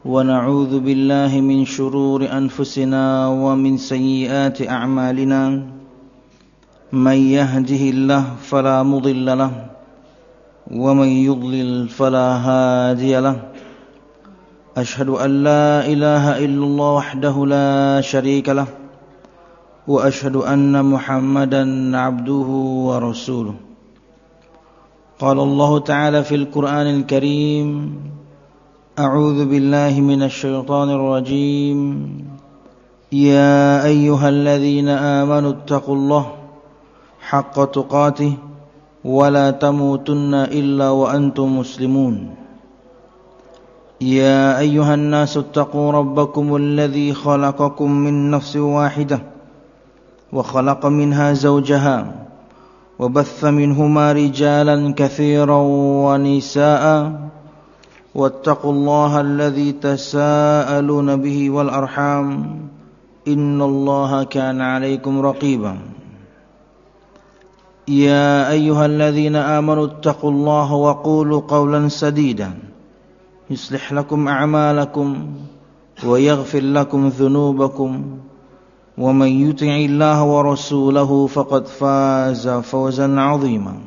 ونعوذ بالله من شرور أنفسنا ومن سيئات أعمالنا من يهده الله فلا مضل له ومن يضلل فلا هادي له أشهد أن لا إله إلا الله وحده لا شريك له وأشهد أن محمدا عبده ورسوله قال الله تعالى في القرآن الكريم أعوذ بالله من الشيطان الرجيم يا أيها الذين آمنوا اتقوا الله حق تقاته ولا تموتن إلا وأنتم مسلمون يا أيها الناس اتقوا ربكم الذي خلقكم من نفس واحدة وخلق منها زوجها وبث منهما رجالا كثيرا ونساء واتقوا الله الذي تساءلون به والأرحام إن الله كان عليكم رقيبا يا أيها الذين آمنوا اتقوا الله وقولوا قولا سديدا يصلح لكم أعمالكم ويغفر لكم ذنوبكم ومن يطع الله ورسوله فقد فاز فوزا عظيما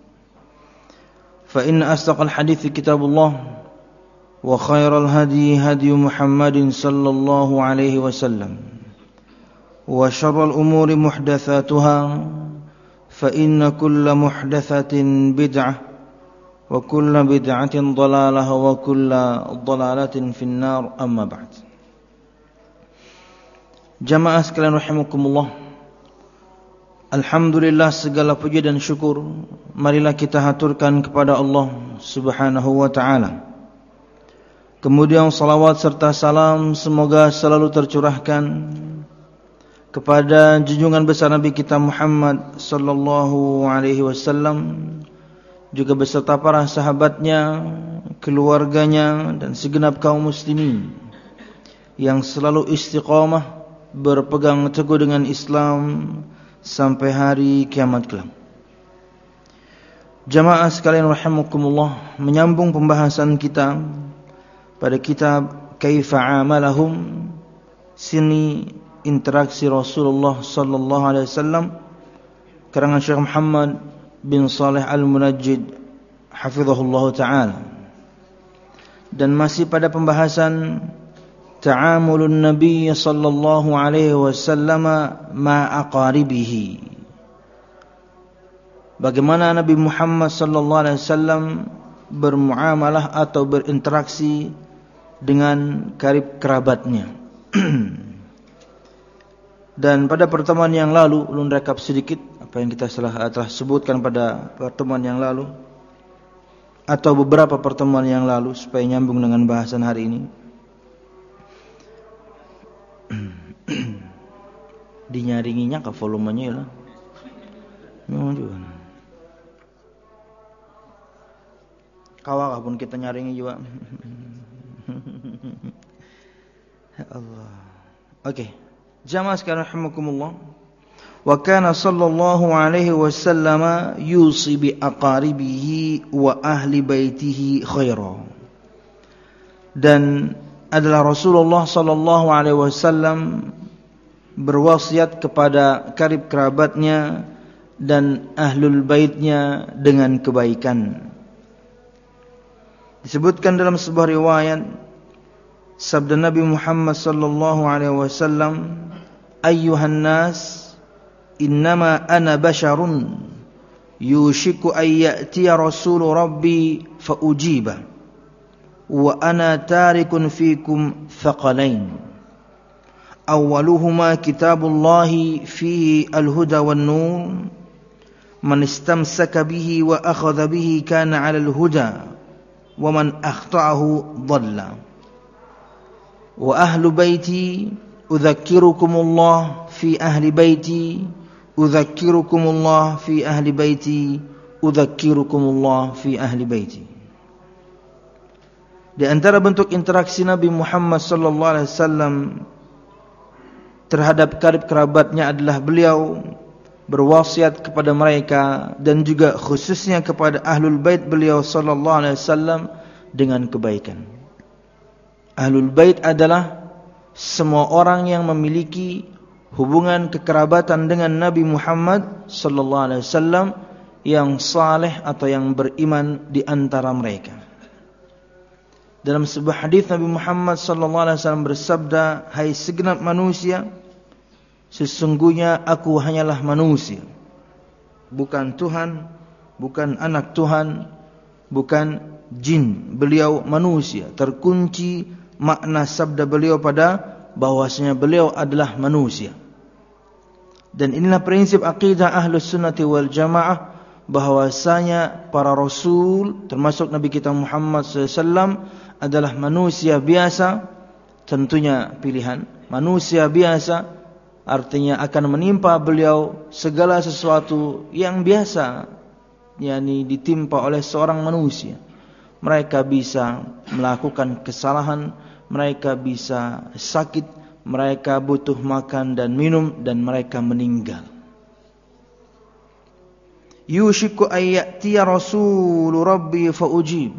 فإن أصدق الحديث كتاب الله وخير الهدي هدي محمد صلى الله عليه وسلم وشر الأمور محدثاتها فإن كل محدثة بدعة وكل بدعة ضلالة وكل ضلالة في النار أما بعد. Jamaah sekalian rahimakumullah, alhamdulillah segala puji dan syukur marilah kita haturkan kepada Allah Subhanahu wa ta'ala. Kemudian salawat serta salam semoga selalu tercurahkan kepada junjungan besar Nabi kita Muhammad sallallahu alaihi wasallam, juga beserta para sahabatnya, keluarganya dan segenap kaum muslimin yang selalu istiqamah berpegang teguh dengan Islam sampai hari kiamat kelak. Jamaah sekalian rahimakumullah, menyambung pembahasan kita pada kitab Kaifa Amalahum, sini interaksi Rasulullah sallallahu alaihi wasallam, karangan Syekh Muhammad bin Shalih Al-Munajjid hafizahullah taala. Dan masih pada pembahasan ta'amulun Nabi sallallahu alaihi wasallam ma'aqaribihi, bagaimana Nabi Muhammad sallallahu alaihi wasallam bermuamalah atau berinteraksi dengan karib kerabatnya. Dan pada pertemuan yang lalu, ulun rekap sedikit apa yang kita telah sebutkan pada pertemuan yang lalu atau beberapa pertemuan yang lalu supaya nyambung dengan bahasan hari ini. Dinyaringinya ke volumenya lah. Memang juga. Kawakah pun kita nyaringi juga. Ya Allah. Oke. Jamaah sekalian rahimakumullah. Wa kana sallallahu alaihi wasallam yusi bi aqaribihi wa ahli baitihi khaira. Dan adalah Rasulullah sallallahu alaihi wasallam berwasiat kepada karib kerabatnya dan ahlul baitnya dengan kebaikan. Disebutkan dalam sebuah riwayat sabda Nabi Muhammad sallallahu alaihi wasallam, ayyuhan nas innama ana basharun yushiku ay ya'tiya rasulu rabbi fa ujiba wa ana tarikun fikum thaqalain awwaluhuma kitabullahi fihi al-huda wan-nur man istamsaka bihi wa akhadha bihi kana 'ala al-huda wa man akhta'ahu dhalla wa ahlu baiti udzakirukumullah fi ahli baiti udzakirukumullah fi ahli baiti udzakirukumullah fi ahli baiti. Di antara bentuk interaksi Nabi Muhammad sallallahu alaihi wasallam terhadap karib kerabatnya adalah beliau berwasiat kepada mereka dan juga khususnya kepada ahlul bait beliau sallallahu alaihi wasallam dengan kebaikan. Ahlul bait adalah semua orang yang memiliki hubungan kekerabatan dengan Nabi Muhammad sallallahu alaihi wasallam, yang saleh atau yang beriman di antara mereka. Dalam sebuah hadis Nabi Muhammad sallallahu alaihi wasallam bersabda, "Hai segenap manusia, sesungguhnya aku hanyalah manusia, bukan Tuhan, bukan anak Tuhan, bukan jin." Beliau manusia. Terkunci makna sabda beliau pada bahwasanya beliau adalah manusia. Dan inilah prinsip akidah Ahlus Sunnati wal Jamaah, bahwasanya para rasul termasuk Nabi kita Muhammad SAW adalah manusia biasa. Tentunya pilihan manusia biasa artinya akan menimpa beliau segala sesuatu yang biasa, yakni ditimpa oleh seorang manusia. Mereka bisa melakukan kesalahan, mereka bisa sakit, mereka butuh makan dan minum, dan mereka meninggal. Yushiku ayyatiya rasulu rabbi faujib.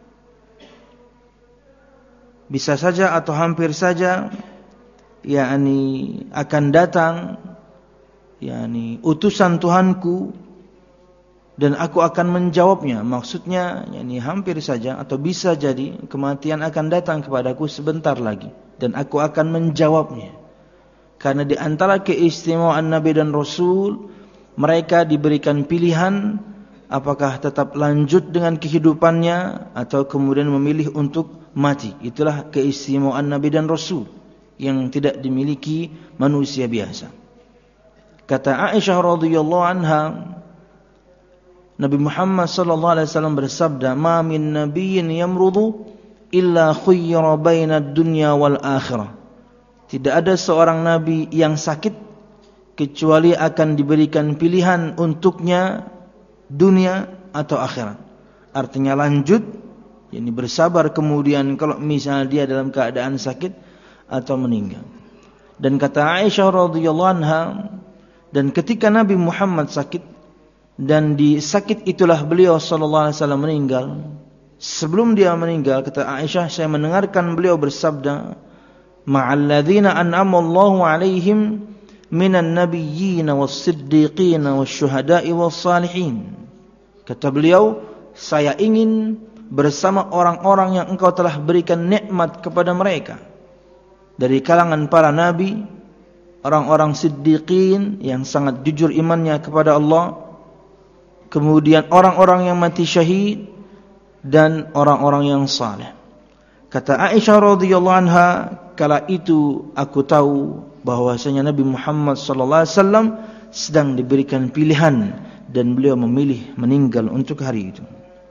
Bisa saja atau hampir saja, yakni akan datang, yakni utusan Tuhanku, dan aku akan menjawabnya. Maksudnya, yakni hampir saja atau bisa jadi kematian akan datang kepadaku sebentar lagi, dan aku akan menjawabnya. Karena di antara keistimewaan Nabi dan Rasul, mereka diberikan pilihan apakah tetap lanjut dengan kehidupannya atau kemudian memilih untuk mati. Itulah keistimewaan Nabi dan Rasul yang tidak dimiliki manusia biasa. Kata Aisyah radhiyallahu anha, Nabi Muhammad sallallahu alaihi wasallam bersabda, "Ma min nabiyyin yamrudu illa khuyyira baina dunya wal akhirah." Tidak ada seorang nabi yang sakit kecuali akan diberikan pilihan untuknya dunia atau akhirat. Artinya lanjut, yakni bersabar kemudian kalau misalnya dia dalam keadaan sakit atau meninggal. Dan kata Aisyah radhiyallahu anha, dan ketika Nabi Muhammad sakit, dan di sakit itulah beliau sallallahu alaihi wasallam meninggal. Sebelum dia meninggal, kata Aisyah, saya mendengarkan beliau bersabda, "Ma'alladzina an'ama Allahu 'alaihim minan nabiyyin was-siddiqin wasyuhada'i was-salihin." Kata beliau, saya ingin bersama orang-orang yang engkau telah berikan nikmat kepada mereka dari kalangan para nabi, orang-orang siddiqin yang sangat jujur imannya kepada Allah, kemudian orang-orang yang mati syahid, dan orang-orang yang saleh. Kata Aisyah radhiyallahu anha, kala itu aku tahu bahwasanya Nabi Muhammad sallallahu alaihi wasallam sedang diberikan pilihan dan beliau memilih meninggal untuk hari itu.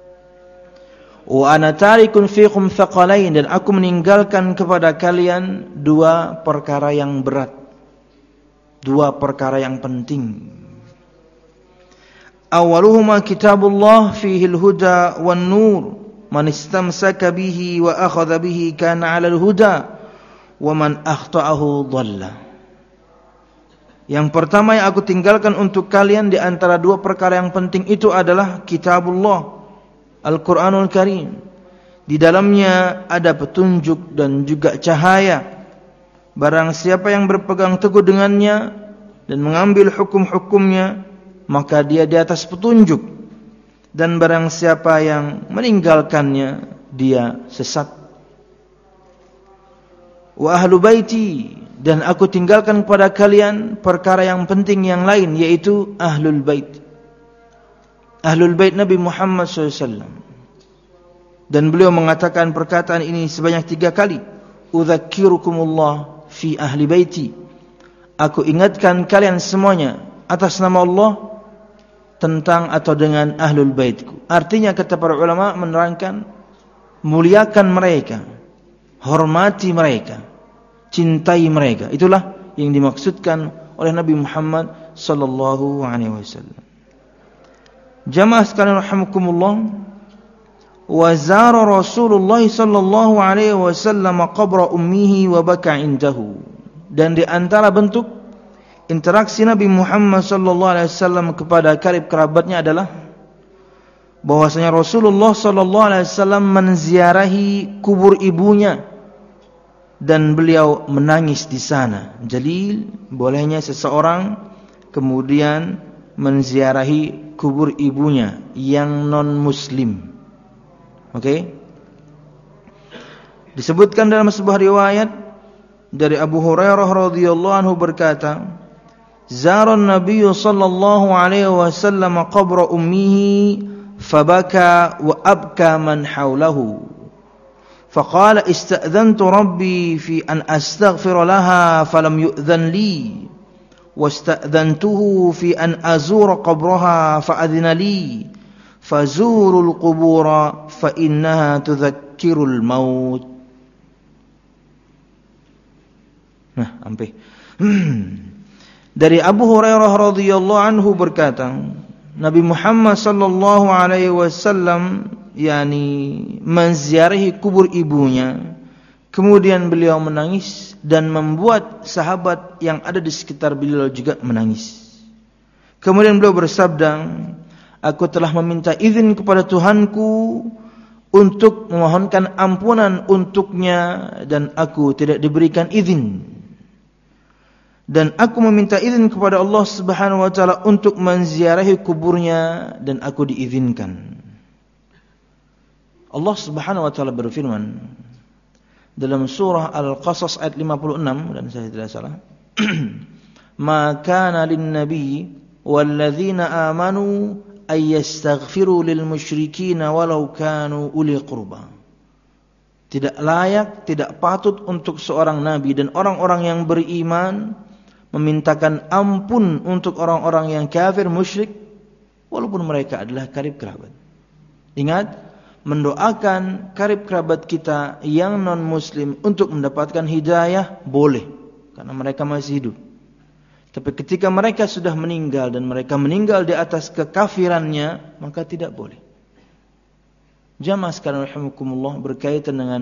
Wa ana tarikun fiikum thaqalain, dan aku meninggalkan kepada kalian dua perkara yang berat, dua perkara yang penting. Awaluhuma kitabullah fihi al-huda wan nur, man istamsaka bihi wa akhadha bihi kana 'ala al-huda wa man akhta'ahu dhalla. Yang pertama yang aku tinggalkan untuk kalian di antara dua perkara yang penting itu adalah kitabullah, Al-Quranul Karim. Di dalamnya ada petunjuk dan juga cahaya. Barang siapa yang berpegang teguh dengannya dan mengambil hukum-hukumnya, maka dia di atas petunjuk. Dan barang siapa yang meninggalkannya, dia sesat. Wa ahlu baiti, dan aku tinggalkan kepada kalian perkara yang penting yang lain, yaitu ahlul bait. Ahlul bait Nabi Muhammad SAW. Dan beliau mengatakan perkataan ini sebanyak 3 kali. Udzakirukumullah fi ahli baiti. Aku ingatkan kalian semuanya atas nama Allah tentang atau dengan ahlul baitku. Artinya kata para ulama menerangkan, muliakan mereka, hormati mereka, cintai mereka. Itulah yang dimaksudkan oleh Nabi Muhammad sallallahu alaihi wasallam. Jamaah sekalian rahimakumullah, wa zara Rasulullah sallallahu alaihi wasallam qabra ummihi wa baka indahu. Dan di antara bentuk interaksi Nabi Muhammad sallallahu alaihi wasallam kepada karib kerabatnya adalah bahwasanya Rasulullah sallallahu alaihi wasallam menziarahi kubur ibunya dan beliau menangis di sana. Jadi bolehnya seseorang kemudian menziarahi kubur ibunya yang non muslim. Oke? Disebutkan dalam sebuah riwayat dari Abu Hurairah radhiyallahu anhu berkata, "Zara an-nabiy sallallahu alaihi wasallam qabra ummihi fabaka wa abka man hawlahu. Faqala ista'dhantu rabbi fi an astaghfira laha falam yu'dhan li. Wasta'dhantuhu fi an azura qabraha fa'adhina li. Fazurul qubura fa innaha tudzakkirul maut." Nah, sampai. Dari Abu Hurairah radhiyallahu anhu berkata, Nabi Muhammad sallallahu alaihi wasallam menziarahi kubur ibunya, kemudian beliau menangis dan membuat sahabat yang ada di sekitar beliau juga menangis. Kemudian beliau bersabda, "Aku telah meminta izin kepada Tuhanku untuk memohonkan ampunan untuknya dan aku tidak diberikan izin. Dan aku meminta izin kepada Allah Subhanahu wa taala untuk menziarahi kuburnya dan aku diizinkan." Allah Subhanahu wa taala berfirman dalam surah Al-Qasas ayat 56 dan saya tidak salah, "Ma kana lin-nabi wal ladzina amanu ay yastaghfiru lil musyrikin walau kanu uli qurba." Tidak layak, tidak patut untuk seorang nabi dan orang-orang yang beriman memintakan ampun untuk orang-orang yang kafir musyrik walaupun mereka adalah karib kerabat. Ingat, mendoakan karib kerabat kita yang non muslim untuk mendapatkan hidayah boleh karena mereka masih hidup. Tapi ketika mereka sudah meninggal dan mereka meninggal di atas kekafirannya, maka tidak boleh. Jamaah sekalian rahimakumullah, berkaitan dengan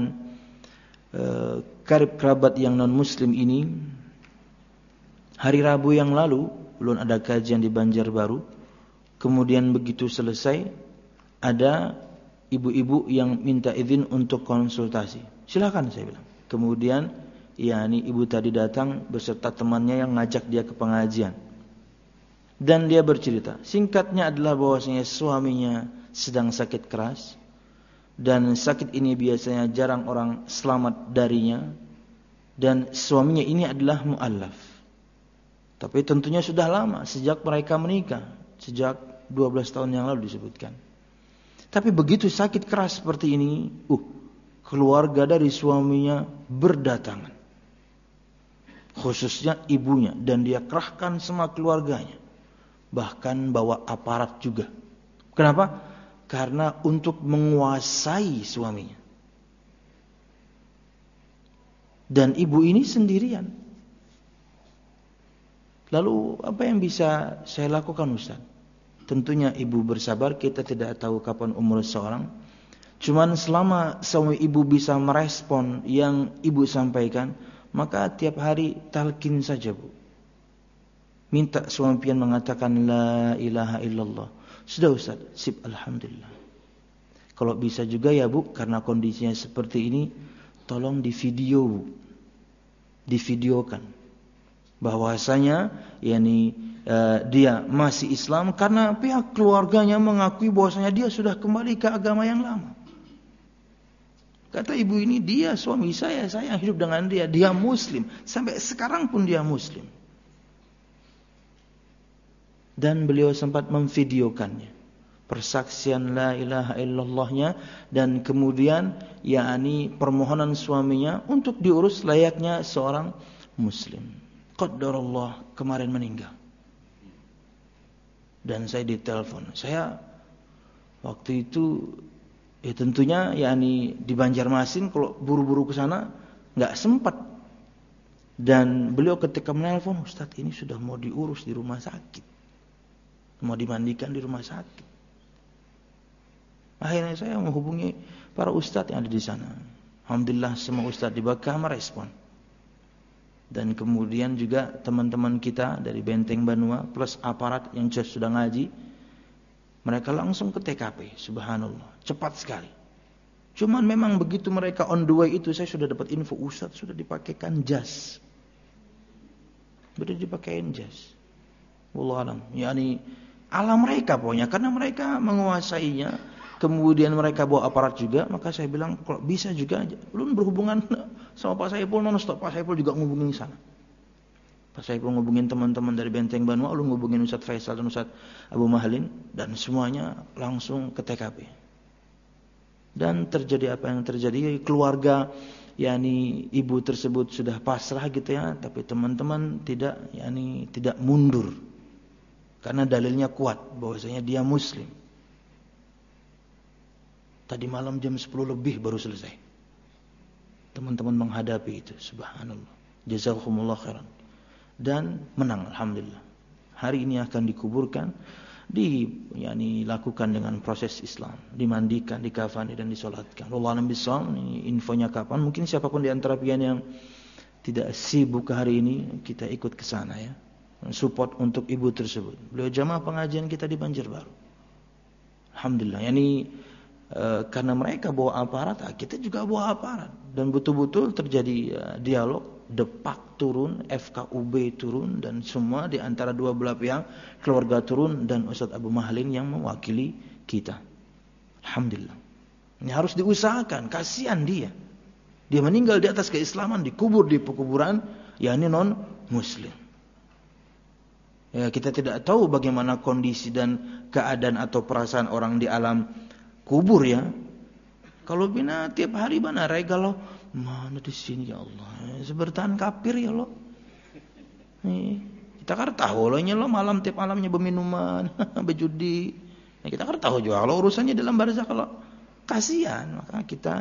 karib kerabat yang non muslim ini, hari Rabu yang lalu belum ada kajian di Banjarbaru. Kemudian begitu selesai, ada ibu-ibu yang minta izin untuk konsultasi. Silakan, saya bilang. Kemudian ibu tadi datang beserta temannya yang ngajak dia ke pengajian. Dan dia bercerita, singkatnya adalah bahwasanya suaminya sedang sakit keras dan sakit ini biasanya jarang orang selamat darinya, dan suaminya ini adalah mu'allaf. Tapi tentunya sudah lama sejak mereka menikah, sejak 12 tahun yang lalu disebutkan. Tapi begitu sakit keras seperti ini, keluarga dari suaminya berdatangan. Khususnya ibunya, dan dia kerahkan semua keluarganya. Bahkan bawa aparat juga. Kenapa? Karena untuk menguasai suaminya. Dan ibu ini sendirian. Lalu apa yang bisa saya lakukan, Ustaz? Tentunya ibu bersabar, kita tidak tahu kapan umur seseorang. Cuman selama suami ibu bisa merespon yang ibu sampaikan, maka tiap hari talqin saja, Bu. Minta suami pian mengatakan la ilaha illallah. Sudah, Ustaz, sip, alhamdulillah. Kalau bisa juga ya, Bu, karena kondisinya seperti ini, tolong di video, Bu. Divideokan bahwasanya dia masih Islam karena pihak keluarganya mengakui bahwasanya dia sudah kembali ke agama yang lama. Kata ibu ini, dia suami saya yang hidup dengan dia muslim, sampai sekarang pun dia muslim. Dan beliau sempat memvideokannya, persaksian la ilaha illallahnya, dan kemudian permohonan suaminya untuk diurus layaknya seorang muslim. Qaddarallah, kemarin meninggal. Dan saya ditelepon. Saya waktu itu tentunya di Banjarmasin, kalau buru-buru ke sana enggak sempat. Dan beliau ketika menelpon, Ustaz, ini sudah mau diurus di rumah sakit. Mau dimandikan di rumah sakit. Akhirnya saya menghubungi para ustaz yang ada di sana. Alhamdulillah semua ustaz di Bakah merespon. Dan kemudian juga teman-teman kita dari Benteng Banua plus aparat yang sudah ngaji, mereka langsung ke TKP. Subhanallah, cepat sekali. Cuman memang begitu mereka on the way itu, saya sudah dapat info, Ustaz sudah dipakaikan jas. Sudah dipakaikan jas. Wallahu alam. Yani ala mereka pokoknya, karena mereka menguasainya, kemudian mereka bawa aparat juga, maka saya bilang kalau bisa juga aja. Ulun berhubungan sama Pak Saiful non-stop, Pak Saiful juga ngubungin sana. Pak Saiful ngubungin teman-teman dari Benteng Banua, ulun ngubungin Ustaz Faisal dan Ustaz Abu Mahlin, dan semuanya langsung ke TKP. Dan terjadi apa yang terjadi, keluarga yakni ibu tersebut sudah pasrah gitu ya, tapi teman-teman tidak mundur. Karena dalilnya kuat bahwasanya dia muslim. Tadi malam jam 10 lebih baru selesai. Teman-teman menghadapi itu, subhanallah. Jazakumullah khairan. Dan menang alhamdulillah. Hari ini akan dikuburkan, lakukan dengan proses Islam, dimandikan, dikafani dan disolatkan. Wallahu a'lam bishawab. Ini infonya kapan? Mungkin siapapun di antara pian yang tidak sibuk hari ini, kita ikut ke sana ya. Support untuk ibu tersebut. Beliau jamaah pengajian kita di Banjarbaru. Alhamdulillah. Karena mereka bawa aparat, kita juga bawa aparat, dan betul-betul terjadi dialog. Depak turun, FKUB turun, dan semua di antara dua belah pihak, keluarga turun, dan Ustaz Abu Mahlin yang mewakili kita. Alhamdulillah. Ini harus diusahakan, kasihan dia. Dia meninggal di atas keislaman, dikubur di pekuburan yakni non muslim. Ya, kita tidak tahu bagaimana kondisi dan keadaan atau perasaan orang di alam kubur ya. Kalau bina tiap hari bana regalo mana di sini ya Allah, sebertahan kafir ya lo. Kita kan tahu lo nyelo malam tiap malamnya berminuman, berjudi. Kita kan tahu juga kalau urusannya dalam barzakh, kalau kasihan, maka kita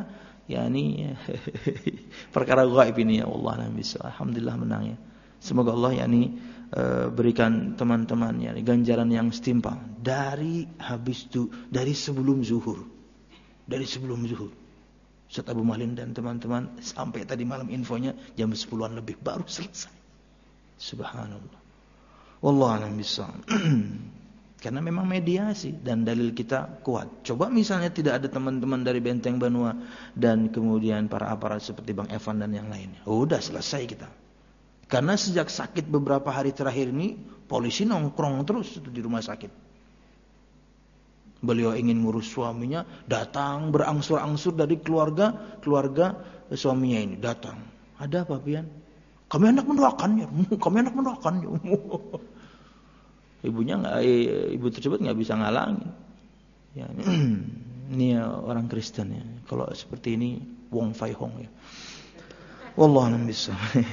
perkara gaib ini ya Allah bisa. Alhamdulillah menang ya. Semoga Allah berikan teman-teman ganjaran yang setimpal dari sebelum zuhur. Dari sebelum zuhur. Ustaz Abu Mahlin dan teman-teman sampai tadi malam infonya jam 10-an lebih baru selesai. Subhanallah. Wallahu a'lam bishawab. Karena memang mediasi dan dalil kita kuat. Coba misalnya tidak ada teman-teman dari Benteng Banua dan kemudian para aparat seperti Bang Evan dan yang lainnya. Udah selesai kita. Karena sejak sakit beberapa hari terakhir ini, polisi nongkrong terus di rumah sakit. Beliau ingin ngurus suaminya, datang berangsur-angsur dari keluarga suaminya ini datang. Ada apa pian? Kami hendak mendoakannya. Ibu tersebut nggak bisa ngalangin. Ya, ini orang Kristen ya. Kalau seperti ini wong fai hong ya. Wallahu a'lam bishawab.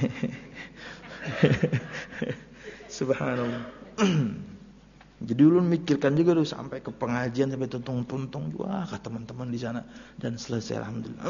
Subhanallah. Jadi ulun mikirkan juga tuh sampai ke pengajian, sampai tuntung-tuntung juga ke teman-teman di sana, dan selesai alhamdulillah.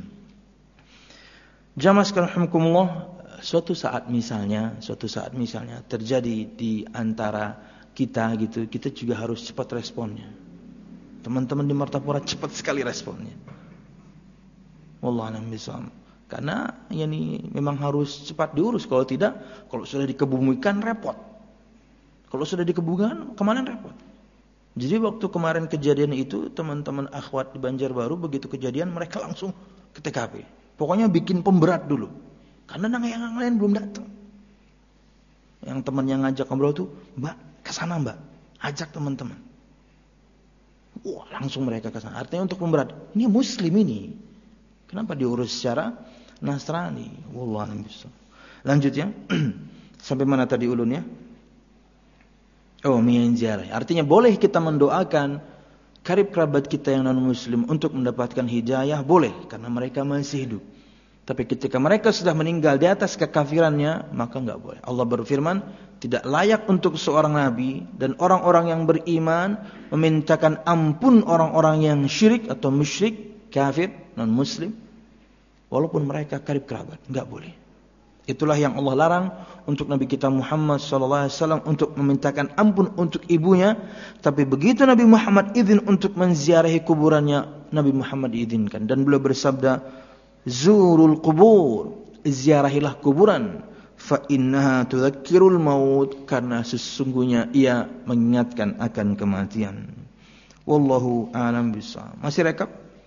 Jamaah sekalian rahimakumullah, suatu saat misalnya terjadi di antara kita gitu, kita juga harus cepat responnya. Teman-teman di Martapura cepat sekali responnya. Wallahu a'lam bishawab. Karena memang harus cepat diurus, kalau tidak, kalau sudah dikebumikan repot. Kalau sudah dikebumikan kemarin repot. Jadi waktu kemarin kejadian itu, teman-teman akhwat di Banjarbaru begitu kejadian mereka langsung ke TKP. Pokoknya bikin pemberat dulu. Karena yang lain belum datang. Yang teman yang ngajak ngobrol tuh, "Mbak, ke sana, Mbak. Ajak teman-teman." Wah, langsung mereka ke sana. Artinya untuk pemberat. Ini muslim ini. Kenapa diurus secara Nasrani? Wallahu a'lam bishawab. Lanjut ya. Sampai mana tadi ulunnya? Oh, menziarah. Artinya boleh kita mendoakan karib kerabat kita yang non muslim untuk mendapatkan hidayah, boleh, karena mereka masih hidup. Tapi ketika mereka sudah meninggal di atas kekafirannya, maka enggak boleh. Allah berfirman, tidak layak untuk seorang nabi dan orang-orang yang beriman memintakan ampun orang-orang yang syirik atau musyrik, kafir, non muslim, walaupun mereka karib kerabat, enggak boleh. Itulah yang Allah larang untuk Nabi kita Muhammad SAW untuk memintakan ampun untuk ibunya. Tapi begitu Nabi Muhammad izin untuk menziarahi kuburannya, Nabi Muhammad diizinkan. Dan beliau bersabda, "Zurul kubur, ziarahilah kuburan. Fa innaha tudzakkirul maut, karena sesungguhnya ia mengingatkan akan kematian." Wallahu a'lam bishawab. Masih rekap?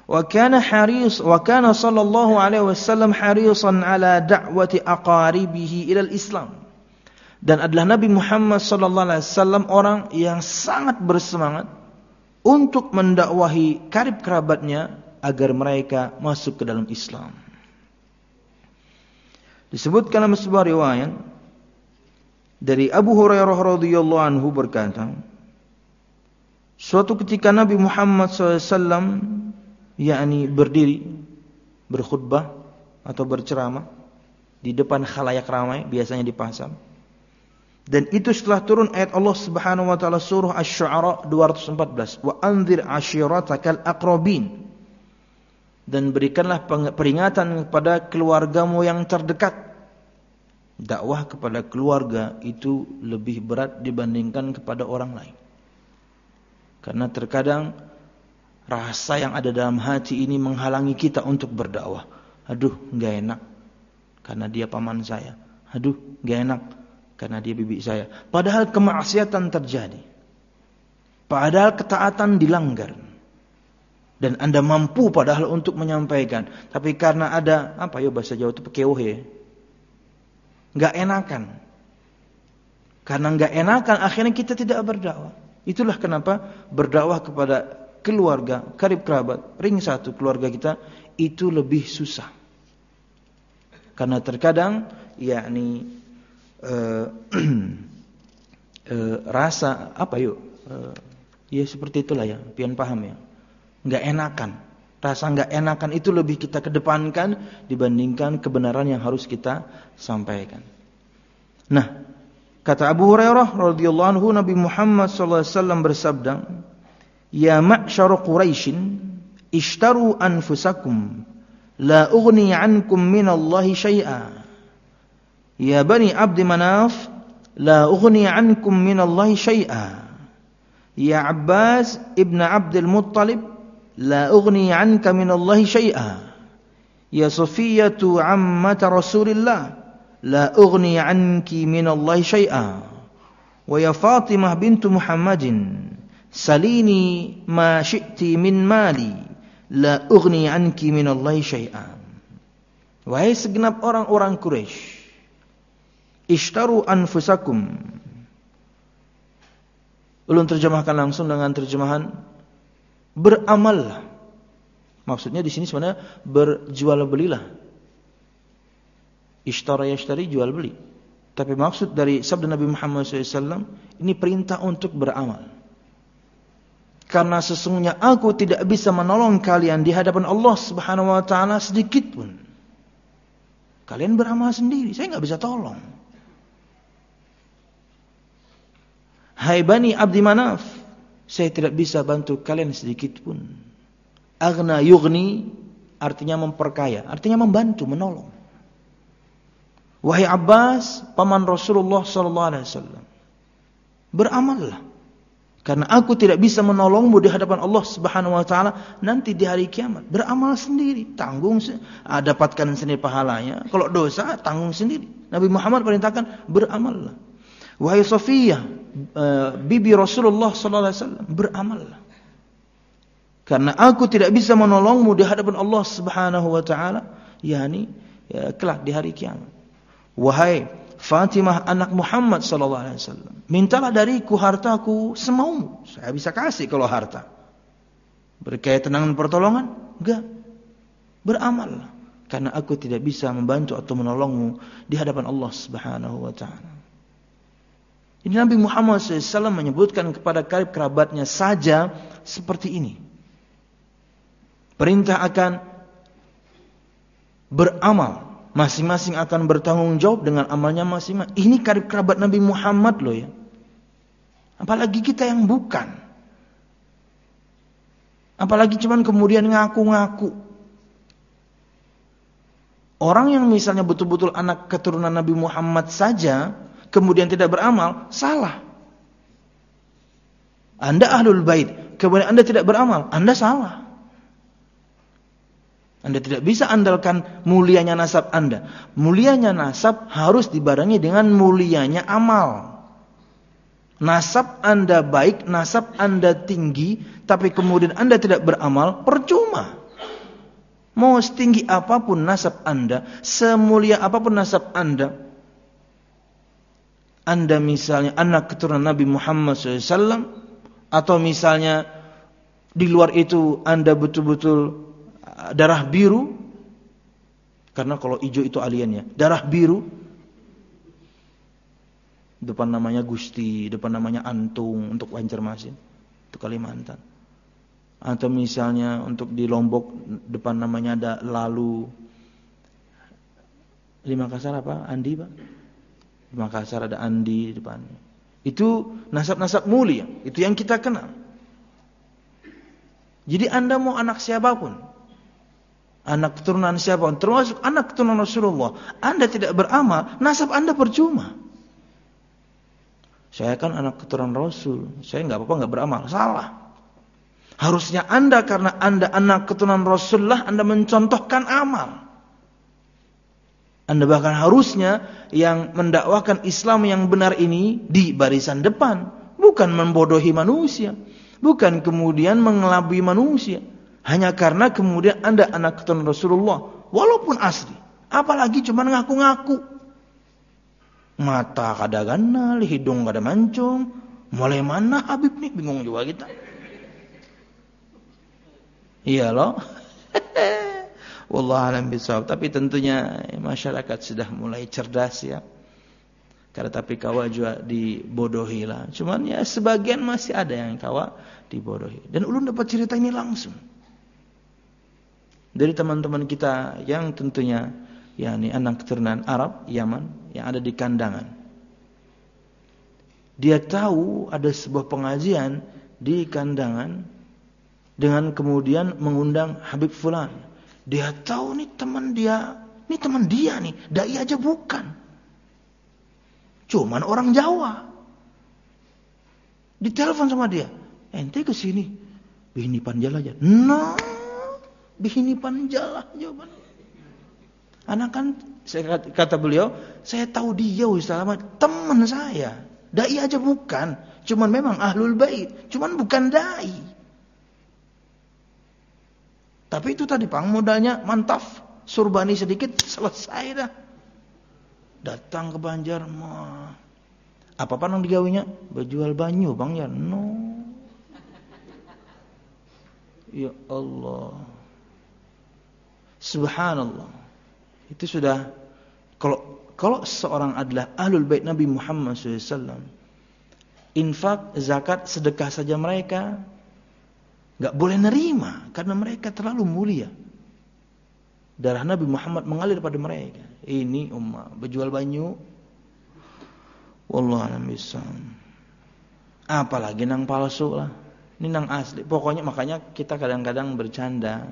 Wa kana sallallahu alaihi wasallam harisan ala da'wati aqaribihi ila al-Islam. Dan adalah Nabi Muhammad sallallahu alaihi wasallam orang yang sangat bersemangat untuk mendakwahi karib kerabatnya agar mereka masuk ke dalam Islam. Disebutkan dalam sebuah riwayat dari Abu Hurairah radhiyallahu anhu berkata, suatu ketika Nabi Muhammad SAW berdiri berkhutbah atau berceramah di depan khalayak ramai, biasanya di pasar. Dan itu setelah turun ayat Allah Subhanahu wa taala surah Asy-Syu'ara 214, wa anzir ashiratakal aqrabin. Dan berikanlah peringatan kepada keluargamu yang terdekat. Dakwah kepada keluarga itu lebih berat dibandingkan kepada orang lain. Karena terkadang rasa yang ada dalam hati ini menghalangi kita untuk berdakwah. Aduh, enggak enak karena dia paman saya. Aduh, enggak enak karena dia bibi saya. Padahal kemaksiatan terjadi. Padahal ketaatan dilanggar. Dan Anda mampu padahal untuk menyampaikan. Tapi karena ada, bahasa Jawa itu pekeuh ya. Enggak enakan. Karena enggak enakan akhirnya kita tidak berdakwah. Itulah kenapa berdakwah kepada keluarga, karib kerabat, ring satu keluarga kita itu lebih susah. Karena terkadang rasa ya seperti itulah ya, pian paham ya. Enggak enakan. Rasa enggak enakan itu lebih kita kedepankan dibandingkan kebenaran yang harus kita sampaikan. Nah, kata Abu Hurairah radhiyallahu anhu, Nabi Muhammad sallallahu alaihi wasallam bersabda, "Ya ma'syar Quraisy, ishtaru anfusakum, la ughni 'ankum minallahi syai'a. Ya bani Abd Manaf, la ughni 'ankum minallahi syai'a. Ya Abbas ibn Abdul Muttalib, la ughni 'anka minallahi syai'a. Ya Safiyatu 'ammata Rasulillah, la ughni 'anki minallahi syai'a. Wa ya Fatimah bintu Muhammadin, salini ma syi'ti min mali, la ughni 'anki minallahi syai'a." Wahai segenap orang-orang Quraisy, ishtaru anfusakum. Ulun terjemahkan langsung dengan terjemahan beramallah. Maksudnya di sini sebenarnya berjual belilah. Ishtara yashtari, jual beli. Tapi maksud dari sabda Nabi Muhammad SAW ini perintah untuk beramal. Karena sesungguhnya aku tidak bisa menolong kalian di hadapan Allah Subhanahu wa taala sedikit pun. Kalian beramal sendiri, saya enggak bisa tolong. Hai Bani Abdi Manaf, saya tidak bisa bantu kalian sedikit pun. Aghna yughni artinya memperkaya, artinya membantu, menolong. Wahai Abbas, paman Rasulullah sallallahu alaihi wasallam, beramallah. Karena aku tidak bisa menolongmu di hadapan Allah Subhanahu wa taala nanti di hari kiamat. Beramal sendiri, tanggung dapatkan sendiri pahalanya. Kalau dosa tanggung sendiri. Nabi Muhammad perintahkan beramallah. Wahai Safiyah, bibi Rasulullah sallallahu alaihi wasallam, beramallah. Karena aku tidak bisa menolongmu di hadapan Allah Subhanahu wa taala, kelak di hari kiamat. Wahai Fatimah anak Muhammad sallallahu alaihi wasallam, mintalah dariku hartaku semaumu. Saya bisa kasih kalau harta. Berkaitan dengan pertolongan? Enggak. Beramallah. Karena aku tidak bisa membantu atau menolongmu di hadapan Allah Subhanahu wa taala. Ini Nabi Muhammad SAW menyebutkan kepada karib kerabatnya saja seperti ini. Perintah akan beramal. Masing-masing akan bertanggung jawab dengan amalnya masing-masing. Ini karib kerabat Nabi Muhammad loh ya. Apalagi kita yang bukan. Apalagi cuman kemudian ngaku-ngaku. Orang yang misalnya betul-betul anak keturunan Nabi Muhammad saja, kemudian tidak beramal, salah. Anda ahlul bait, kemudian Anda tidak beramal, Anda salah. Anda tidak bisa andalkan mulianya nasab Anda. Mulianya nasab harus dibarengi dengan mulianya amal. Nasab Anda baik, nasab Anda tinggi, tapi kemudian Anda tidak beramal, percuma. Mau setinggi apapun nasab Anda, semulia apapun nasab Anda misalnya anak keturunan Nabi Muhammad SAW, atau misalnya di luar itu Anda betul-betul darah biru, karena kalau hijau itu aliennya, darah biru, depan namanya Gusti, depan namanya Antung untuk Banjarmasin, untuk Kalimantan. Atau misalnya untuk di Lombok depan namanya ada Lalu. Di Makassar apa? Andi, Pak? Di Makassar ada Andi di depannya. Itu nasab-nasab mulia, itu yang kita kenal. Jadi Anda mau anak siapapun, anak keturunan siapapun, termasuk anak keturunan Rasulullah, Anda tidak beramal, nasab Anda percuma. Saya kan anak keturunan Rasul, saya enggak apa-apa enggak beramal. Salah. Harusnya Anda, karena Anda anak keturunan Rasulullah, Anda mencontohkan amal. Anda bahkan harusnya yang mendakwahkan Islam yang benar ini di barisan depan, bukan membodohi manusia, bukan kemudian mengelabui manusia, hanya karena kemudian Anda anak keturunan Rasulullah, walaupun asli, apalagi cuma ngaku-ngaku. Mata kada ganal, hidung kada mancung, mulai mana Habib nih, bingung juga kita. Iya loh. Wallahualam bishawab. Tapi tentunya masyarakat sudah mulai cerdas ya. Karena tapi kawa juga dibodohi lah. Cuman ya sebagian masih ada yang kawa dibodohi. Dan ulun dapat cerita ini langsung dari teman-teman kita yang tentunya yakni anak keturunan Arab, Yaman, yang ada di Kandangan. Dia tahu ada sebuah pengajian di Kandangan dengan kemudian mengundang Habib Fulan. Dia tahu nih teman dia nih, dai aja bukan. Cuman orang Jawa. Ditelepon sama dia, ente ke sini, bihini panjal aja. Nah, bihini panjal jawaban. Anak kan, kata beliau, saya tahu dia Ustaz, teman saya. Dai aja bukan, cuman memang ahlul bait, cuman bukan dai. Tapi itu tadi pang modalnya mantap, surbani sedikit selesai dah. Datang ke Banjar, mah apa panang digawinya? Berjual banyu bang ya, no. Ya Allah, subhanallah. Itu sudah kalau seorang adalah ahlul bait Nabi Muhammad SAW, infak, zakat, sedekah saja mereka enggak boleh nerima karena mereka terlalu mulia. Darah Nabi Muhammad mengalir pada mereka. Ini ummah berjual banyu. Wallahu a'lam bishawab. Apalagi nang palsu lah. Ini nang asli. Pokoknya makanya kita kadang-kadang bercanda.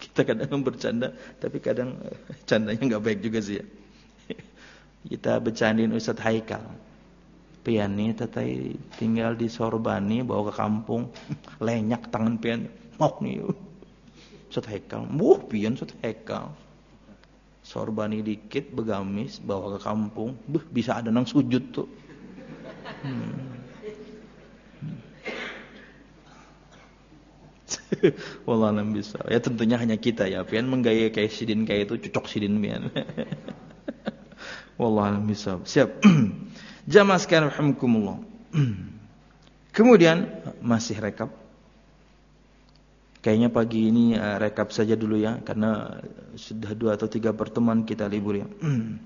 Tapi kadang candanya enggak baik juga sih ya. Kita bercandain Ustaz Haikal. Pian nih tatai tinggal di Sorbani, bawa ke kampung, lenyak tangan pian, mau nih, Ustaz Haikal, pian Ustaz Haikal, Sorbani dikit, begamis, bawa ke kampung, bisa ada nang sujud tuh. Wallahualam bisa. Ya tentunya hanya kita ya, pian menggaya kayak sidin kayak itu, cocok sidin pian. Wallahualam bisa. Siap. Jamaah sekalian rahimakumullah. Kemudian masih rekap. Kayaknya pagi ini rekap saja dulu ya, karena sudah 2 atau 3 pertemuan kita libur ya.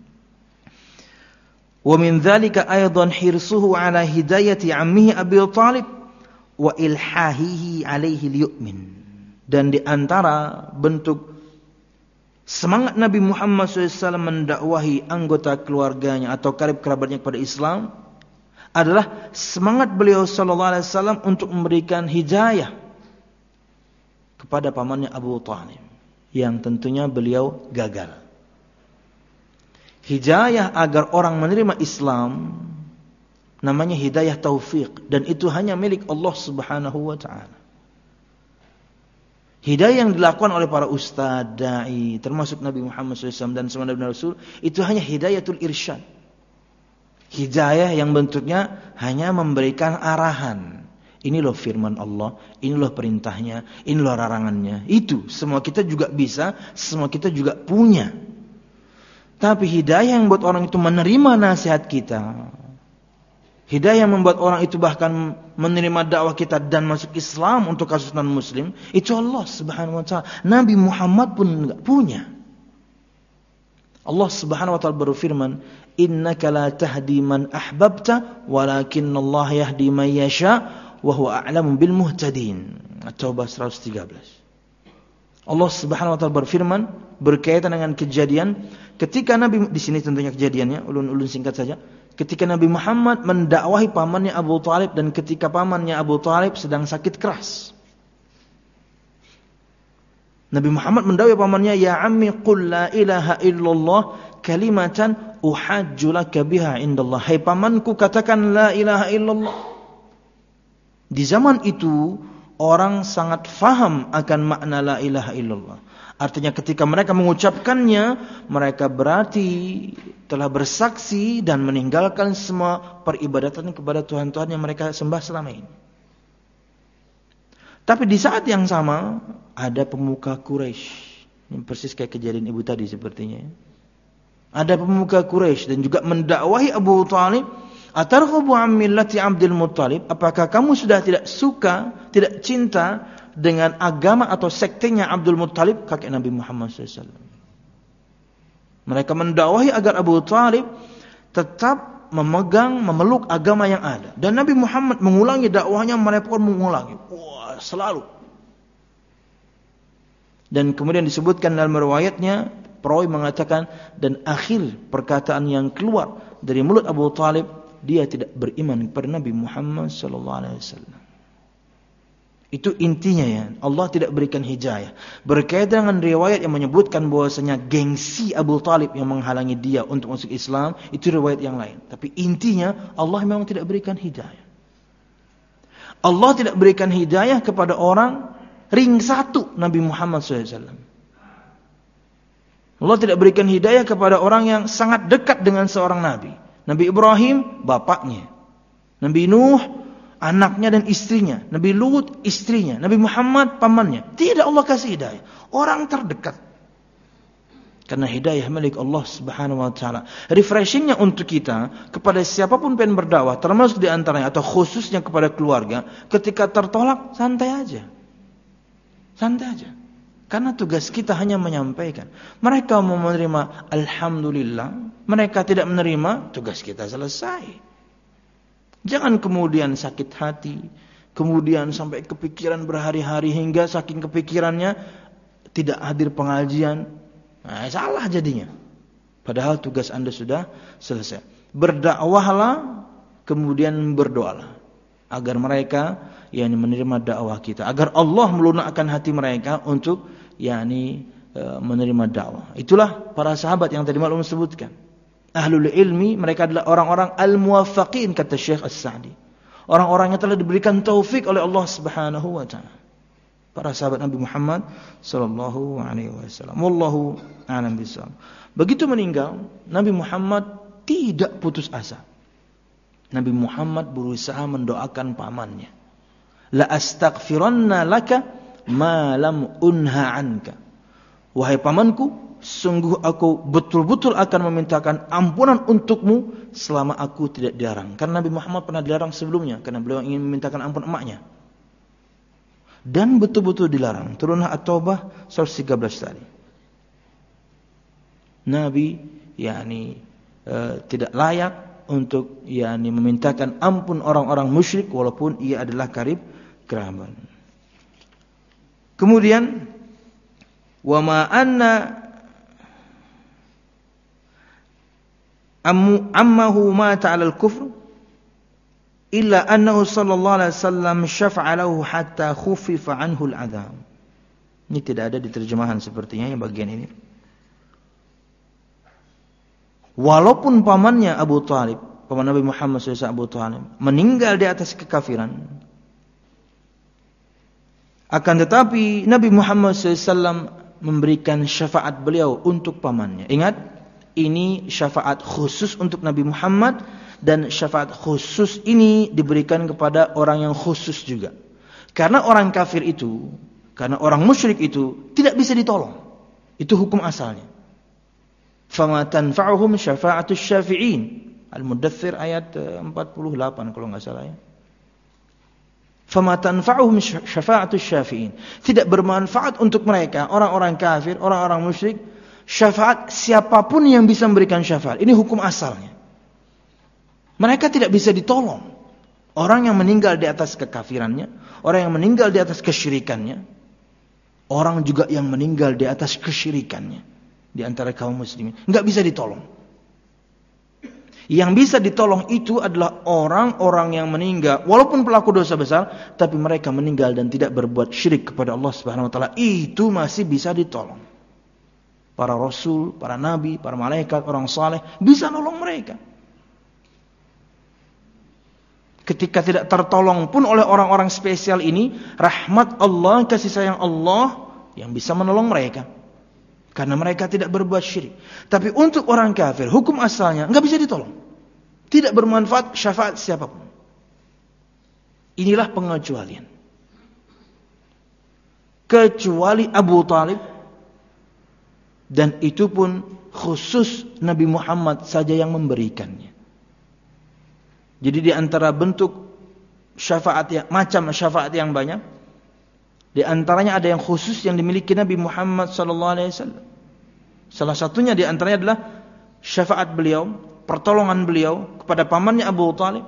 Wa min dzalika aidan hirsuhu ala hidayati ammihi Abi Thalib wa ilhahihi alaihi liyu'min. Dan di antara bentuk semangat Nabi Muhammad SAW mendakwahi anggota keluarganya atau karib kerabatnya kepada Islam adalah semangat beliau SAW untuk memberikan hidayah kepada pamannya Abu Thalib yang tentunya beliau gagal. Hidayah agar orang menerima Islam namanya hidayah taufik, dan itu hanya milik Allah Subhanahu wa taala. Hidayah yang dilakukan oleh para ustaz, dai, termasuk Nabi Muhammad SAW dan semua Nabi Rasul, itu hanya hidayatul irsyad. Hidayah yang bentuknya hanya memberikan arahan. Ini loh firman Allah, ini loh perintahnya, ini loh larangannya. Itu semua kita juga bisa, semua kita juga punya. Tapi hidayah yang membuat orang itu menerima nasihat kita, hidayah yang membuat orang itu bahkan menerima dakwah kita dan masuk Islam untuk kasus non-muslim, itu Allah Subhanahu wa taala. Nabi Muhammad pun enggak punya. Allah Subhanahu wa taala berfirman, "Innaka la tahdi man ahbabta, walakinnallaha yahdi man yasha." Wa huwa a'lamu bil muhtadin. At-Taubah 113. Allah Subhanahu wa taala berfirman berkaitan dengan kejadian ketika Nabi, di sini tentunya kejadiannya ulun singkat saja. Ketika Nabi Muhammad mendakwahi pamannya Abu Thalib dan ketika pamannya Abu Thalib sedang sakit keras. Nabi Muhammad mendakwahi pamannya, "Ya ammi qul la ilaha illallah kalimatan uhajju laka biha indallah." Hai pamanku, katakan la ilaha illallah. Di zaman itu orang sangat faham akan makna la ilaha illallah. Artinya ketika mereka mengucapkannya, mereka berarti telah bersaksi dan meninggalkan semua peribadatan kepada Tuhan-Tuhan yang mereka sembah selama ini. Tapi di saat yang sama ada pemuka Quraisy. Ini persis kayak kejadian ibu tadi sepertinya. Ada pemuka Quraisy dan juga mendakwahi Abu Thalib, "Atarghabu an millati Abdul Muttalib?" Apakah kamu sudah tidak suka, tidak cinta dengan agama atau sektenya Abdul Muttalib, kakek Nabi Muhammad SAW? Mereka mendakwahi agar Abu Thalib tetap memeluk agama yang ada. Dan Nabi Muhammad mengulangi dakwahnya, mereka pun mengulangi. Wah, selalu. Dan kemudian disebutkan dalam riwayatnya, perawi mengatakan, dan akhir perkataan yang keluar dari mulut Abu Thalib, dia tidak beriman kepada Nabi Muhammad sallallahu alaihi wasallam. Itu intinya ya. Allah tidak berikan hidayah. Berkaitan dengan riwayat yang menyebutkan bahwasanya gengsi Abu Thalib yang menghalangi dia untuk masuk Islam, itu riwayat yang lain. Tapi intinya Allah memang tidak berikan hidayah. Allah tidak berikan hidayah kepada orang ring satu Nabi Muhammad SAW. Allah tidak berikan hidayah kepada orang yang sangat dekat dengan seorang Nabi. Nabi Ibrahim, bapaknya. Nabi Nuh, anaknya dan istrinya. Nabi Lut, istrinya. Nabi Muhammad, pamannya. Tidak Allah kasih hidayah. Orang terdekat. Karena hidayah milik Allah Subhanahu wa taala. Refreshingnya untuk kita, kepada siapapun pengen berdakwah, termasuk di antaranya atau khususnya kepada keluarga, ketika tertolak, santai aja. Santai aja. Karena tugas kita hanya menyampaikan. Mereka mau menerima, alhamdulillah. Mereka tidak menerima, tugas kita selesai. Jangan kemudian sakit hati, kemudian sampai kepikiran berhari-hari hingga saking kepikirannya tidak hadir pengajian. Nah, salah jadinya. Padahal tugas Anda sudah selesai. Berdakwahlah, kemudian berdoalah agar mereka menerima dakwah kita, agar Allah melunakkan hati mereka untuk menerima dakwah. Itulah para sahabat yang tadi malam sebutkan. Ahlul ilmi, mereka adalah orang-orang al-muwaffaqin, kata Syekh As-Sa'di. Orang-orang yang telah diberikan taufik oleh Allah Subhanahu wa taala. Para sahabat Nabi Muhammad sallallahu alaihi wasallam. Wallahu a'lam bishawab. Begitu meninggal, Nabi Muhammad tidak putus asa. Nabi Muhammad berusaha mendoakan pamannya. La astaghfiranna laka ma lam unha anka. Wahai pamanku, sungguh aku betul-betul akan memintakan ampunan untukmu selama aku tidak dilarang. Karena Nabi Muhammad pernah dilarang sebelumnya, karena beliau ingin memintakan ampun emaknya. Dan betul-betul dilarang. Turunlah At-Taubah 113 tadi. Nabi tidak layak untuk memintakan ampun orang-orang musyrik walaupun ia adalah karib kerabat. Kemudian wa ma anna ammahu mata 'ala al-kufr illa annahu sallallahu alaihi wasallam syafa'a lahu hatta khuffifa anhu al-'adzab. Ini tidak ada di terjemahan sepertinya yang bagian ini. Walaupun pamannya Abu Thalib, paman Nabi Muhammad SAW Abu Thalib, meninggal di atas kekafiran, akan tetapi Nabi Muhammad SAW memberikan syafaat beliau untuk pamannya. Ingat, ini syafaat khusus untuk Nabi Muhammad dan syafaat khusus ini diberikan kepada orang yang khusus juga. Karena orang kafir itu, karena orang musyrik itu tidak bisa ditolong. Itu hukum asalnya. Fama tanfa'uhum syafa'atus syafi'in. Al-Mudaththir ayat 48 kalau enggak salah ya. Fama tanfa'uhum syafa'atus syafi'in. Tidak bermanfaat untuk mereka, orang-orang kafir, orang-orang musyrik, syafaat siapapun yang bisa memberikan syafaat. Ini hukum asalnya. Mereka tidak bisa ditolong. Orang yang meninggal di atas kekafirannya, orang yang meninggal di atas kesyirikannya, orang juga yang meninggal di atas kesyirikannya di antara kaum muslimin, enggak bisa ditolong. Yang bisa ditolong itu adalah orang-orang yang meninggal walaupun pelaku dosa besar, tapi mereka meninggal dan tidak berbuat syirik kepada Allah Subhanahu wa taala, itu masih bisa ditolong. Para rasul, para nabi, para malaikat, orang saleh bisa nolong mereka. Ketika tidak tertolong pun oleh orang-orang spesial ini, rahmat Allah, kasih sayang Allah yang bisa menolong mereka. Karena mereka tidak berbuat syirik. Tapi untuk orang kafir, hukum asalnya enggak bisa ditolong. Tidak bermanfaat syafaat siapapun. Inilah pengecualian. Kecuali Abu Talib, dan itu pun khusus Nabi Muhammad saja yang memberikannya. Jadi di antara bentuk syafaat yang macam syafaat yang banyak, di antaranya ada yang khusus yang dimiliki Nabi Muhammad sallallahu alaihi wasallam. Salah satunya di antaranya adalah syafaat beliau, pertolongan beliau kepada pamannya Abu Talib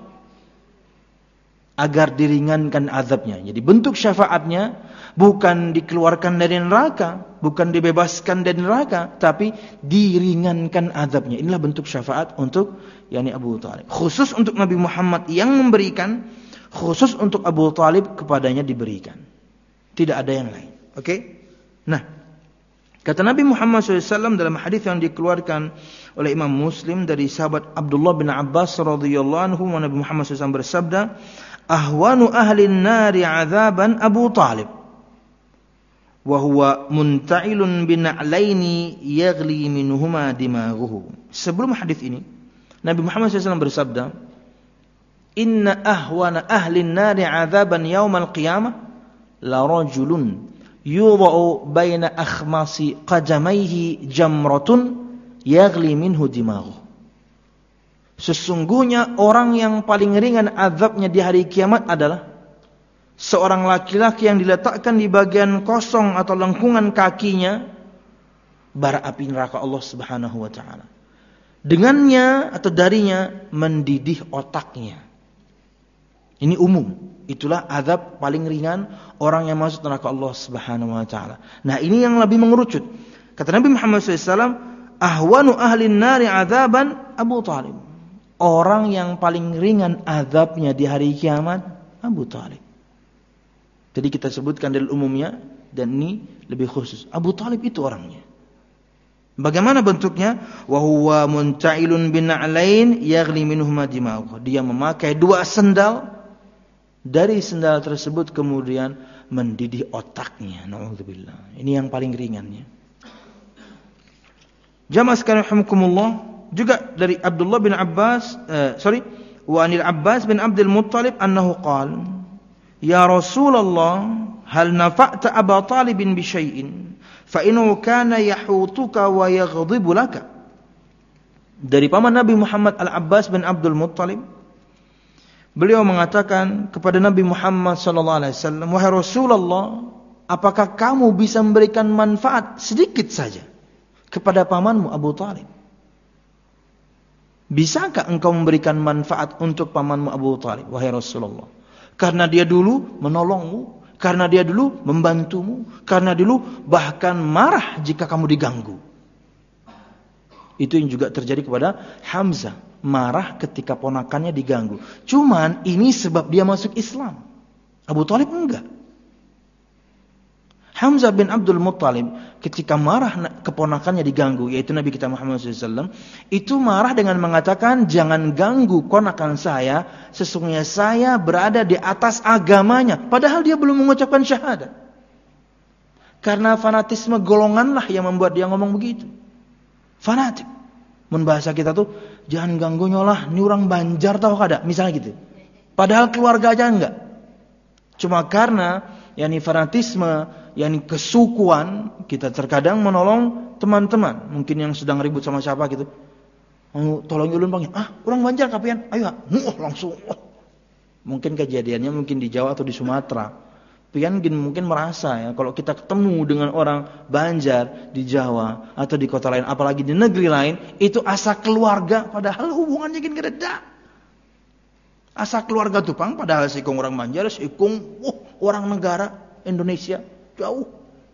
agar diringankan azabnya. Jadi bentuk syafaatnya bukan dikeluarkan dari neraka, bukan dibebaskan dari neraka, tapi diringankan azabnya. Inilah bentuk syafaat untuk yakni Abu Talib. Khusus untuk Nabi Muhammad yang memberikan, khusus untuk Abu Talib kepadanya diberikan. Tidak ada yang lain. Oke? Nah, kata Nabi Muhammad SAW dalam hadis yang dikeluarkan oleh Imam Muslim dari sahabat Abdullah bin Abbas radhiyallahu anhu, Nabi Muhammad SAW bersabda, "Ahwanu ahli an-nari 'adzaban Abu Talib, wa huwa munta'ilun bina'laini yaghli minhuma dimaghuhu." Sebelum hadis ini, Nabi Muhammad SAW bersabda, "Inna ahwana ahli an-nari 'adzaban yaumal qiyamah la rajulun yudha'u baina akhmasi qadamaihi jamratun yaghli minhu dimaghu." Sesungguhnya orang yang paling ringan azabnya di hari kiamat adalah seorang laki-laki yang diletakkan di bagian kosong atau lengkungan kakinya bara api neraka Allah Subhanahu wa taala. Dengannya atau darinya mendidih otaknya. Ini umum. Itulah azab paling ringan orang yang masuk neraka Allah Subhanahu wa taala. Nah, ini yang lebih mengerucut. Kata Nabi Muhammad SAW, "Ahwanu ahli an-nari 'adzaban Abu Talib." Orang yang paling ringan azabnya di hari kiamat Abu Talib. Jadi kita sebutkan dari umumnya, dan ini lebih khusus. Abu Talib itu orangnya. Bagaimana bentuknya? Wa huwa munta'ilun bina'lain yaghli minhuma dimaghu. Dia memakai dua sendal. Dari sendal tersebut kemudian mendidih otaknya. Na'udzubillah. Ini yang paling ringannya. Jamaah sekalian rahimakumullah, juga dari Abdullah bin Abbas, wa anil Abbas bin Abdul Muttalib annahu qala, "Ya Rasulullah, hal nafa'ta Aba Talibin bi syai'in fa innahu kana yahutuka wa yaghdibu laka." Dari paman Nabi Muhammad Al-Abbas bin Abdul Muttalib, beliau mengatakan kepada Nabi Muhammad sallallahu alaihi wasallam, "Wahai Rasulullah, apakah kamu bisa memberikan manfaat sedikit saja kepada pamanmu Abu Talib? Bisakah engkau memberikan manfaat untuk pamanmu Abu Talib, wahai Rasulullah? Karena dia dulu menolongmu, karena dia dulu membantumu, karena dulu bahkan marah jika kamu diganggu." Itu yang juga terjadi kepada Hamzah, marah ketika ponakannya diganggu. Cuman ini sebab dia masuk Islam. Abu Talib enggak. Hamzah bin Abdul Muttalib ketika marah keponakannya diganggu, yaitu Nabi kita Muhammad SAW, itu marah dengan mengatakan, "Jangan ganggu ponakan saya, sesungguhnya saya berada di atas agamanya." Padahal dia belum mengucapkan syahadat. Karena fanatisme golonganlah yang membuat dia ngomong begitu. Fanatik. Mun bahasa kita tuh, jangan ganggu nyolah, ini orang Banjar tau kada, misalnya gitu. Padahal keluarga aja enggak. Cuma karena yakni fanatisme, yakni kesukuan, kita terkadang menolong teman-teman, mungkin yang sedang ribut sama siapa gitu. Mau tolong ulun panggil, orang Banjar kapian, ayo, langsung. Mungkin kejadiannya mungkin di Jawa atau di Sumatera. Pian mungkin merasa ya, kalau kita ketemu dengan orang Banjar di Jawa atau di kota lain, apalagi di negeri lain, itu asa keluarga, padahal hubungannya gini gede. Asa keluarga tupang, padahal sikung orang Banjar, sikung orang negara Indonesia jauh.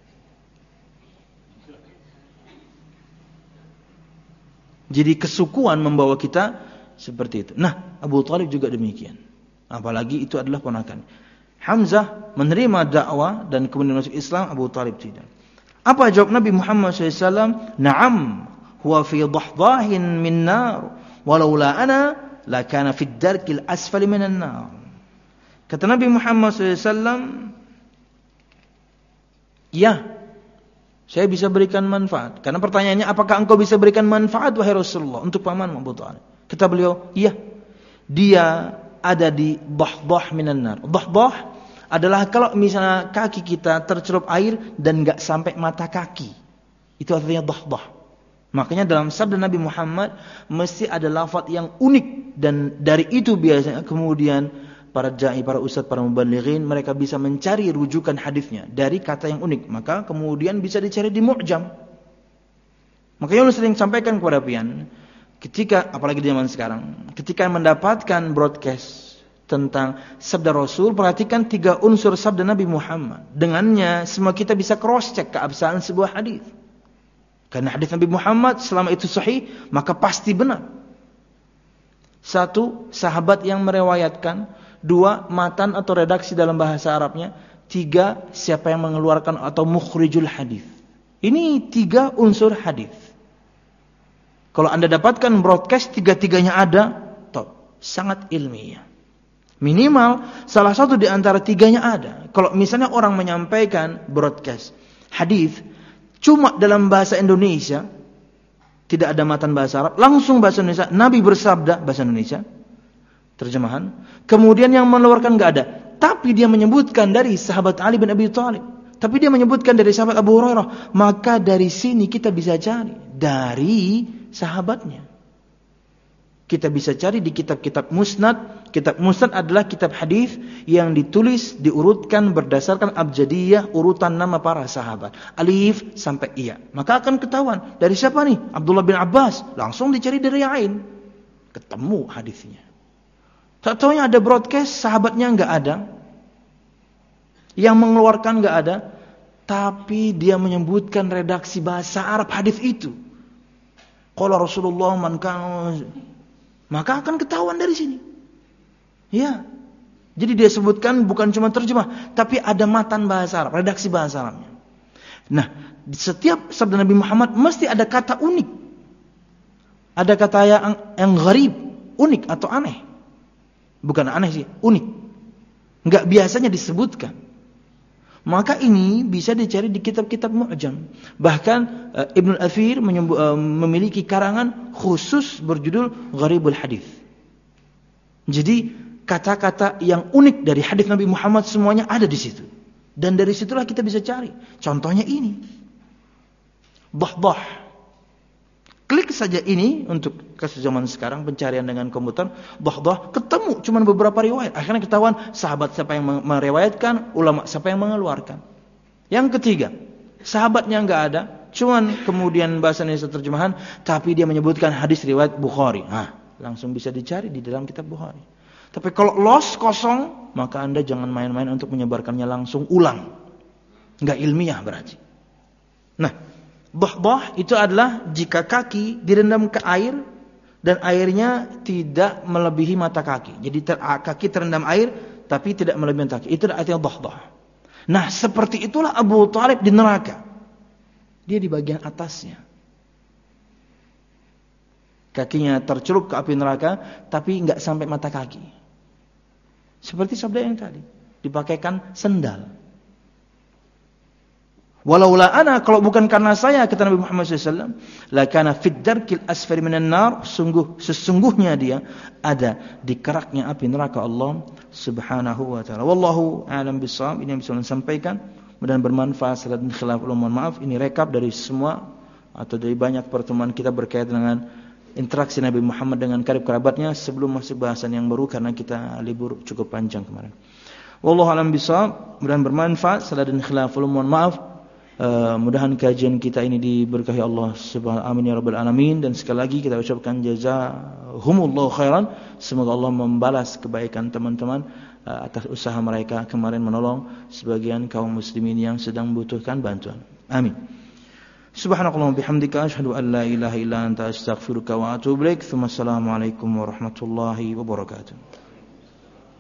Jadi kesukuan membawa kita seperti itu. Nah, Abu Thalib juga demikian. Apalagi itu adalah ponakan. Hamzah menerima dakwah dan kemudian masuk Islam, Abu Thalib tidak. Apa jawab Nabi Muhammad SAW? Naam, huwa fi dahdahin min nar, walaula ana lakana fid darkil asfali minan nar. Kata Nabi Muhammad SAW, ya, saya bisa berikan manfaat. Karena pertanyaannya, apakah engkau bisa berikan manfaat wahai Rasulullah untuk paman Abu Thalib? Kata beliau, iya. Dia ada di dahdah minan nar. Dahdah adalah kalau misalnya kaki kita tercelup air dan enggak sampai mata kaki. Itu artinya dahdah. Makanya dalam sabda Nabi Muhammad mesti ada lafaz yang unik, dan dari itu biasanya kemudian para dai, para ustaz, para mubalighin mereka bisa mencari rujukan hadisnya dari kata yang unik. Maka kemudian bisa dicari di mu'jam. Makanya saya sering sampaikan kepada pian, ketika apalagi di zaman sekarang, ketika mendapatkan broadcast tentang sabda Rasul, perhatikan 3 unsur sabda Nabi Muhammad. Dengannya semua kita bisa cross check keabsahan sebuah hadis. Karena hadis Nabi Muhammad selama itu sahih, maka pasti benar. 1, sahabat yang meriwayatkan. 2, matan atau redaksi dalam bahasa Arabnya. 3, siapa yang mengeluarkan atau mukhrijul hadis. Ini 3 unsur hadis. Kalau Anda dapatkan broadcast 3-tiganya ada, sangat ilmiah. Minimal salah satu di antara 3-nya ada. Kalau misalnya orang menyampaikan broadcast hadis cuma dalam bahasa Indonesia, tidak ada matan bahasa Arab, langsung bahasa Indonesia, Nabi bersabda bahasa Indonesia, terjemahan. Kemudian yang mengeluarkan enggak ada, tapi dia menyebutkan dari sahabat Ali bin Abi Thalib, tapi dia menyebutkan dari sahabat Abu Hurairah, maka dari sini kita bisa cari dari sahabatnya. Kita bisa cari di kitab-kitab musnad. Kitab musnad adalah kitab hadis yang ditulis, diurutkan berdasarkan abjadiyah, urutan nama para sahabat, alif sampai iya. Maka akan ketahuan dari siapa nih? Abdullah bin Abbas. Langsung dicari dari yang lain, ketemu hadisnya. Tak taunya ada broadcast, sahabatnya enggak ada, yang mengeluarkan enggak ada, tapi dia menyebutkan redaksi bahasa Arab hadis itu. Qala Rasulullah man kana, maka akan ketahuan dari sini. Ya. Jadi dia sebutkan bukan cuma terjemah, tapi ada matan bahasa Arab, redaksi bahasa Arabnya. Nah, di setiap sabda Nabi Muhammad mesti ada kata unik. Ada kata yang gharib, unik atau aneh. Bukan aneh sih, unik. Enggak biasanya disebutkan. Maka ini bisa dicari di kitab-kitab mu'jam. Bahkan Ibnu Athir memiliki karangan khusus berjudul Gharibul Hadis. Jadi kata-kata yang unik dari hadis Nabi Muhammad semuanya ada di situ. Dan dari situlah kita bisa cari. Contohnya ini. Dahdah. Klik saja ini untuk kasus zaman sekarang, pencarian dengan komputer, dahdah, ketemu cuman beberapa riwayat. Akhirnya ketahuan sahabat siapa yang meriwayatkan, ulama siapa yang mengeluarkan. Yang ketiga, sahabatnya enggak ada, cuman kemudian bahasa Indonesia terjemahan, tapi dia menyebutkan hadis riwayat Bukhari. Langsung bisa dicari di dalam kitab Bukhari. Tapi kalau lost, kosong, maka Anda jangan main-main untuk menyebarkannya langsung, ulang. Enggak ilmiah berarti. Nah, dahdah itu adalah jika kaki direndam ke air dan airnya tidak melebihi mata kaki. Jadi kaki terendam air tapi tidak melebihi mata kaki. Itu artinya dahdah. Nah, seperti itulah Abu Thalib di neraka. Dia di bagian atasnya. Kakinya tercelup ke api neraka tapi enggak sampai mata kaki. Seperti sabda yang tadi, dipakaikan sendal. Walaula ana, kalau bukan karena saya, kata Nabi Muhammad SAW, la kana fid darkil asfali minan nar, sesungguhnya dia ada di keraknya api neraka Allah Subhanahu wa taala. Wallahu a'lam bishawab. Ini yang bisa saya sampaikan, mudah-mudahan bermanfaat. Salat dan khilaf, mohon maaf. Ini rekap dari semua atau dari banyak pertemuan kita berkaitan dengan interaksi Nabi Muhammad dengan karib kerabatnya sebelum masuk bahasan yang baru karena kita libur cukup panjang kemarin. Wallahu a'lam bishawab. Mudah-mudahan bermanfaat. Salat dan khilaf, mohon maaf. Mudahan kajian kita ini diberkahi Allah Subhanahu amin ya rabbal alamin. Dan sekali lagi kita ucapkan jazahumullahu khairan. Semoga Allah membalas kebaikan teman-teman atas usaha mereka kemarin menolong sebagian kaum muslimin yang sedang membutuhkan bantuan. Amin. Subhanakallahumma bihamdika asyhadu an la ilaha illa anta astaghfiruka wa atubu ilaik. Assalamualaikum warahmatullahi wabarakatuh.